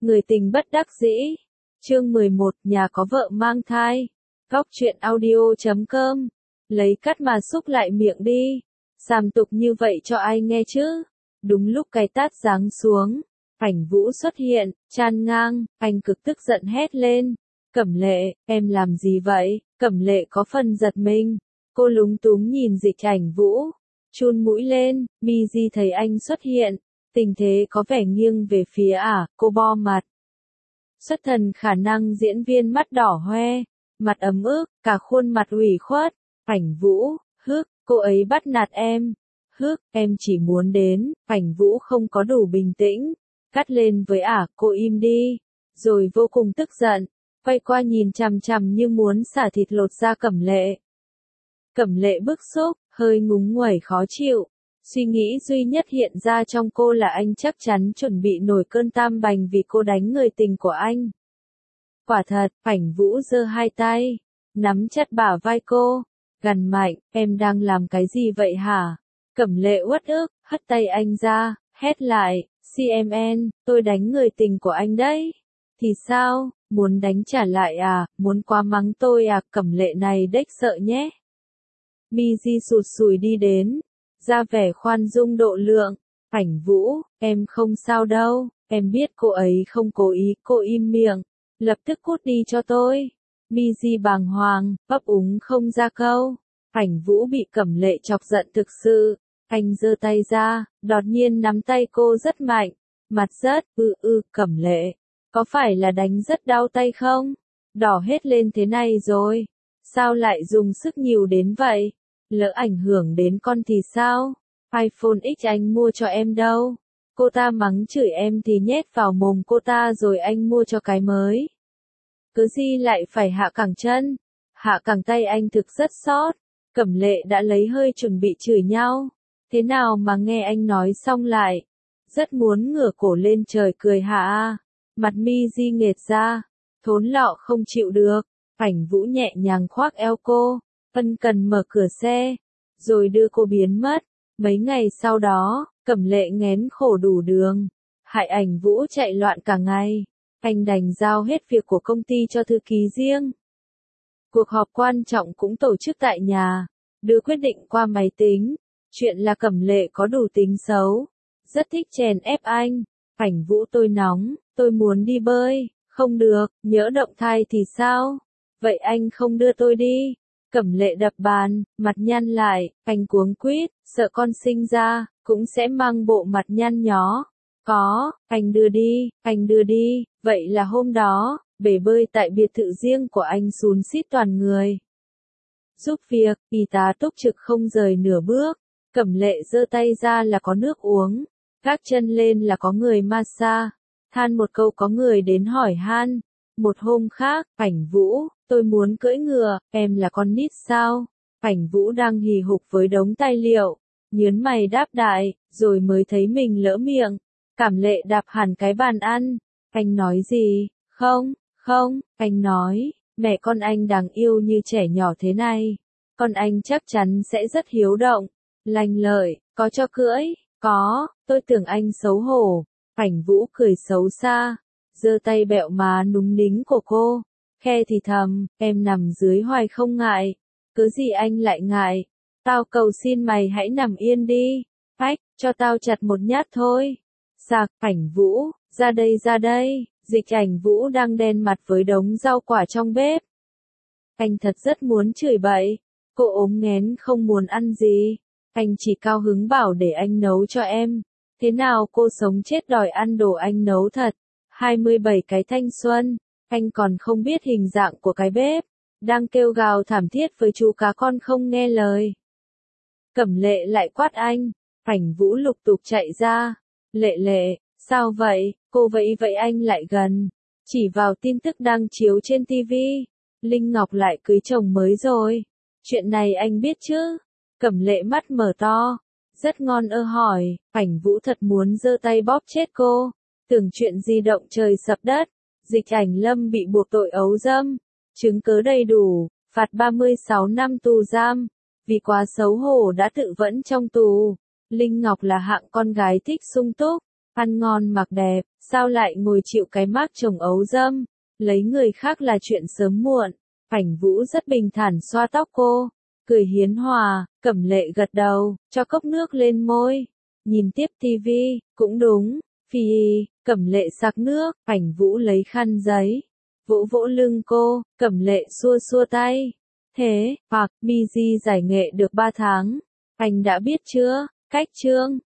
Người tình bất đắc dĩ. Chương 11, nhà có vợ mang thai. Góc truyện audio.com. Lấy cắt mà xúc lại miệng đi. Sàm tục như vậy cho ai nghe chứ? Đúng lúc cái tát giáng xuống, Cảnh Vũ xuất hiện, chan ngang, anh cực tức giận hét lên. Cẩm Lệ, em làm gì vậy? Cẩm Lệ có phần giật mình. Cô lúng túng nhìn Dịch Cảnh Vũ. Chun mũi lên, Mi Di thấy anh xuất hiện. Tình thế có vẻ nghiêng về phía cô bo mặt. Xuất thần khả năng diễn viên mắt đỏ hoe, mặt ấm ức, cả khuôn mặt ủy khuất. Cảnh Vũ, cô ấy bắt nạt em. Em chỉ muốn đến. Cảnh Vũ không có đủ bình tĩnh. Cắt lên với cô im đi. Rồi vô cùng tức giận, quay qua nhìn chằm chằm như muốn xả thịt lột da Cẩm Lệ. Cẩm Lệ bức xúc, hơi ngúng nguẩy khó chịu. Suy nghĩ duy nhất hiện ra trong cô là anh chắc chắn chuẩn bị nổi cơn tam bành vì cô đánh người tình của anh. Quả thật, Cảnh Vũ giơ hai tay, nắm chặt bả vai cô, gằn mạnh, em đang làm cái gì vậy hả? Cẩm Lệ uất ức, hất tay anh ra, hét lại, CMN, tôi đánh người tình của anh đấy. Thì sao, muốn đánh trả lại muốn quá mắng tôi Cẩm Lệ này đếch sợ nhé. Mi Di sụt sùi đi đến, ra vẻ khoan dung độ lượng. Cảnh Vũ, em không sao đâu, em biết cô ấy không cố ý, cô im miệng, lập tức cút đi cho tôi. Mi Di bàng hoàng, ấp úng không ra câu. Cảnh Vũ bị Cẩm Lệ chọc giận thực sự, anh giơ tay ra, đột nhiên nắm tay cô rất mạnh, mặt rất, Cẩm Lệ, có phải là đánh rất đau tay không? Đỏ hết lên thế này rồi, sao lại dùng sức nhiều đến vậy? Lỡ ảnh hưởng đến con thì sao? iPhone X anh mua cho em đâu? Cô ta mắng chửi em thì nhét vào mồm cô ta rồi anh mua cho cái mới. Cứ gì lại phải hạ cẳng chân? Hạ cẳng tay anh thực rất sót. Cẩm Lệ đã lấy hơi chuẩn bị chửi nhau. Thế nào mà nghe anh nói xong lại rất muốn ngửa cổ lên trời cười hả? Mặt Mi Di nghệt ra, thốn lọ không chịu được. Cảnh Vũ nhẹ nhàng khoác eo cô, ân cần mở cửa xe, rồi đưa cô biến mất. Mấy ngày sau đó, Cẩm Lệ nghén khổ đủ đường, hại Ảnh Vũ chạy loạn cả ngày. Anh đành giao hết việc của công ty cho thư ký riêng. Cuộc họp quan trọng cũng tổ chức tại nhà, đưa quyết định qua máy tính. Chuyện là Cẩm Lệ có đủ tính xấu, rất thích chèn ép anh. Cảnh Vũ, tôi nóng, tôi muốn đi bơi. Không được, nhỡ động thai thì sao? Vậy anh không đưa tôi đi. Cẩm Lệ đập bàn, mặt nhăn lại, anh cuống quýt, sợ con sinh ra, cũng sẽ mang bộ mặt nhăn nhó. Có, anh đưa đi, vậy là hôm đó, bể bơi tại biệt thự riêng của anh xún xít toàn người. Giúp việc, y tá túc trực không rời nửa bước. Cẩm Lệ giơ tay ra là có nước uống, gác chân lên là có người massage, than một câu có người đến hỏi han. Một hôm khác, Cảnh Vũ, tôi muốn cưỡi ngựa, em là con nít sao? Cảnh Vũ đang hì hục với đống tài liệu, nhớn mày đáp đại, rồi mới thấy mình lỡ miệng. Cẩm Lệ đạp hẳn cái bàn ăn. Anh nói gì? Không, anh nói, mẹ con anh đáng yêu như trẻ nhỏ thế này. Con anh chắc chắn sẽ rất hiếu động, lanh lợi, có cho cưỡi, có, tôi tưởng anh xấu hổ. Cảnh Vũ cười xấu xa, giơ tay bẹo má núng nính của cô, khe thì thầm, em nằm dưới hoài không ngại, cứ gì anh lại ngại, tao cầu xin mày hãy nằm yên đi, cho tao chặt một nhát thôi. Sạc, Cảnh Vũ, ra đây, Dịch Cảnh Vũ đang đen mặt với đống rau quả trong bếp. Anh thật rất muốn chửi bậy, cô ốm nghén không muốn ăn gì. Anh chỉ cao hứng bảo để anh nấu cho em. Thế nào cô sống chết đòi ăn đồ anh nấu thật. 27 cái thanh xuân, anh còn không biết hình dạng của cái bếp. Đang kêu gào thảm thiết với chú cá con không nghe lời. Cẩm Lệ lại quát anh. Cảnh Vũ lục tục chạy ra. Lệ, sao vậy? Cô vậy anh lại gần. Chỉ vào tin tức đang chiếu trên TV. Linh Ngọc lại cưới chồng mới rồi. Chuyện này anh biết chứ? Cẩm Lệ mắt mở to, rất ngon hỏi. Cảnh Vũ thật muốn giơ tay bóp chết cô. Tưởng chuyện di động trời sập đất. Dịch Ảnh Lâm bị buộc tội ấu dâm, chứng cứ đầy đủ, phạt 36 năm tù giam. Vì quá xấu hổ đã tự vẫn trong tù. Linh Ngọc là hạng con gái thích sung túc, ăn ngon mặc đẹp, sao lại ngồi chịu cái mác chồng ấu dâm, lấy người khác là chuyện sớm muộn. Cảnh Vũ rất bình thản xoa tóc cô, cười hiến hòa, Cẩm Lệ gật đầu, cho cốc nước lên môi, nhìn tiếp tivi, cũng đúng, phì, Cẩm Lệ sặc nước, Cảnh Vũ lấy khăn giấy, vỗ vỗ lưng cô, Cẩm Lệ xua xua tay. Thế, hoặc, Miji giải nghệ được 3 tháng, anh đã biết chưa, cách chương.